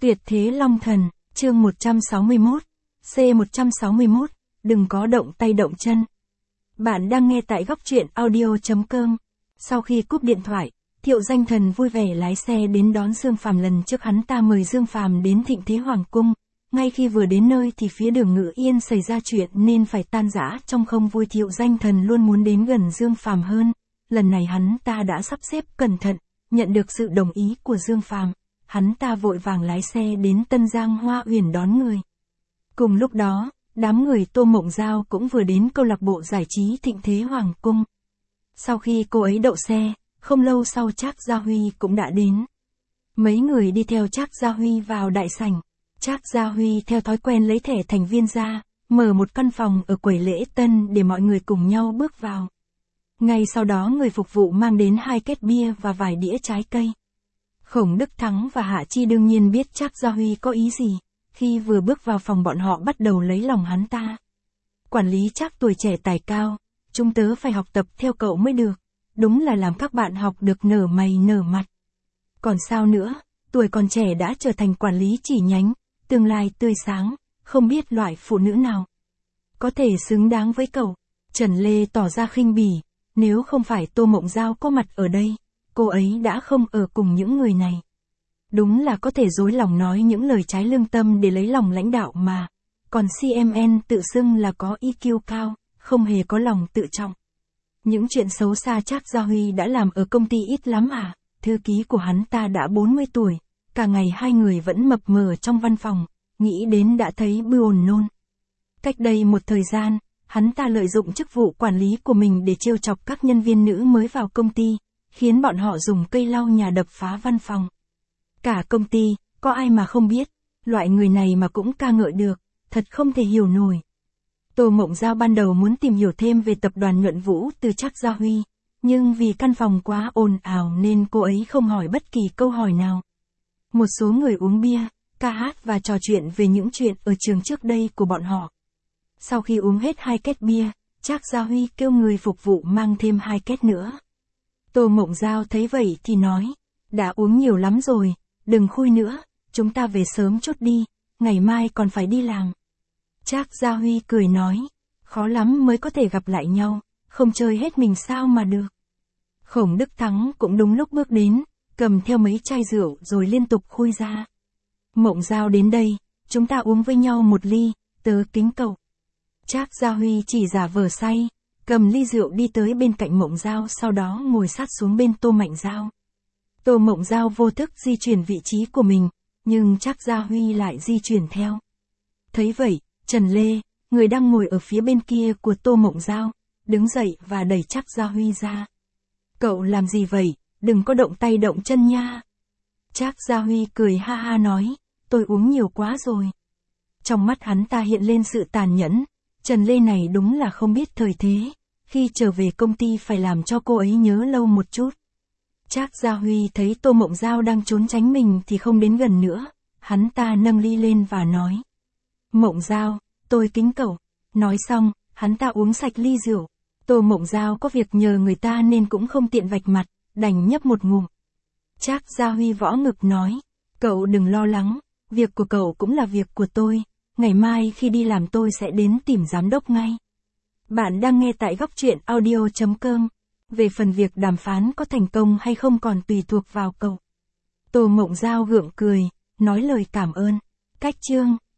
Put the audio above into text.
Tuyệt thế Long Thần, chương 161, C161, đừng có động tay động chân. Bạn đang nghe tại góc truyện audio.com. Sau khi cúp điện thoại, Thiệu Danh Thần vui vẻ lái xe đến đón Dương Phàm. Lần trước hắn ta mời Dương Phàm đến Thịnh Thế Hoàng Cung. Ngay khi vừa đến nơi thì phía Đường Ngự Yên xảy ra chuyện nên phải tan rã trong không vui. Thiệu Danh Thần luôn muốn đến gần Dương Phàm hơn. Lần này hắn ta đã sắp xếp cẩn thận, nhận được sự đồng ý của Dương Phàm. Hắn ta vội vàng lái xe đến Tân Giang Hoa Uyển đón người. Cùng lúc đó, đám người Tô Mộng Giao cũng vừa đến câu lạc bộ giải trí Thịnh Thế Hoàng Cung. Sau khi cô ấy đậu xe, không lâu sau Trác Gia Huy cũng đã đến. Mấy người đi theo Trác Gia Huy vào đại sảnh. Trác Gia Huy theo thói quen lấy thẻ thành viên ra, mở một căn phòng ở quầy lễ tân để mọi người cùng nhau bước vào. Ngay sau đó người phục vụ mang đến 2 két bia và vài đĩa trái cây. Khổng Đức Thắng và Hạ Chi đương nhiên biết Trác Gia Huy có ý gì, khi vừa bước vào phòng bọn họ bắt đầu lấy lòng hắn ta. Quản lý Trác tuổi trẻ tài cao, chúng tớ phải học tập theo cậu mới được, đúng là làm các bạn học được nở mày nở mặt. Còn sao nữa, tuổi còn trẻ đã trở thành quản lý chi nhánh, tương lai tươi sáng, không biết loại phụ nữ nào có thể xứng đáng với cậu. Trần Lê tỏ ra khinh bỉ, nếu không phải Tô Mộng Giao có mặt ở đây, cô ấy đã không ở cùng những người này. Đúng là có thể dối lòng nói những lời trái lương tâm để lấy lòng lãnh đạo mà. Còn CMN tự xưng là có EQ cao, không hề có lòng tự trọng. Những chuyện xấu xa Trác Gia Huy đã làm ở công ty ít lắm à. Thư ký của hắn ta đã 40 tuổi, cả ngày hai người vẫn mập mờ trong văn phòng, nghĩ đến đã thấy buồn nôn. Cách đây một thời gian, hắn ta lợi dụng chức vụ quản lý của mình để trêu chọc các nhân viên nữ mới vào công ty, khiến bọn họ dùng cây lau nhà đập phá văn phòng. Cả công ty, có ai mà không biết, loại người này mà cũng ca ngợi được, thật không thể hiểu nổi. Tô Mộng Giao ban đầu muốn tìm hiểu thêm về tập đoàn Nhuận Vũ từ Trác Gia Huy, nhưng vì căn phòng quá ồn ào nên cô ấy không hỏi bất kỳ câu hỏi nào. Một số người uống bia, ca hát và trò chuyện về những chuyện ở trường trước đây của bọn họ. Sau khi uống hết 2 két bia, Trác Gia Huy kêu người phục vụ mang thêm 2 két nữa. Tô Mộng Giao thấy vậy thì nói, đã uống nhiều lắm rồi, đừng khui nữa, chúng ta về sớm chút đi, ngày mai còn phải đi làm. Trác Gia Huy cười nói, khó lắm mới có thể gặp lại nhau, không chơi hết mình sao mà được. Khổng Đức Thắng cũng đúng lúc bước đến, cầm theo mấy chai rượu rồi liên tục khui ra. Mộng Giao đến đây, chúng ta uống với nhau một ly, tớ kính cậu. Trác Gia Huy chỉ giả vờ say, cầm ly rượu đi tới bên cạnh Mộng Giao, sau đó ngồi sát xuống bên Tô Mạnh Giao. Tô Mộng Giao vô thức di chuyển vị trí của mình, nhưng Trác Gia Huy lại di chuyển theo. Thấy vậy, Trần Lê, người đang ngồi ở phía bên kia của Tô Mộng Giao, đứng dậy và đẩy Trác Gia Huy ra. Cậu làm gì vậy, đừng có động tay động chân nha. Trác Gia Huy cười ha ha nói, tôi uống nhiều quá rồi. Trong mắt hắn ta hiện lên sự tàn nhẫn, Trần Lê này đúng là không biết thời thế, khi trở về công ty phải làm cho cô ấy nhớ lâu một chút. Trác Gia Huy thấy Tô Mộng Giao đang trốn tránh mình thì không đến gần nữa, hắn ta nâng ly lên và nói. Mộng Giao, tôi kính cậu. Nói xong, hắn ta uống sạch ly rượu. Tô Mộng Giao có việc nhờ người ta nên cũng không tiện vạch mặt, đành nhấp một ngụm. Trác Gia Huy võ ngực nói, cậu đừng lo lắng, việc của cậu cũng là việc của tôi, ngày mai khi đi làm tôi sẽ đến tìm giám đốc ngay. Bạn đang nghe tại góc truyện audio.com. Về phần việc đàm phán có thành công hay không còn tùy thuộc vào cậu. Tô Mộng Giao gượng cười, nói lời cảm ơn. Cách chương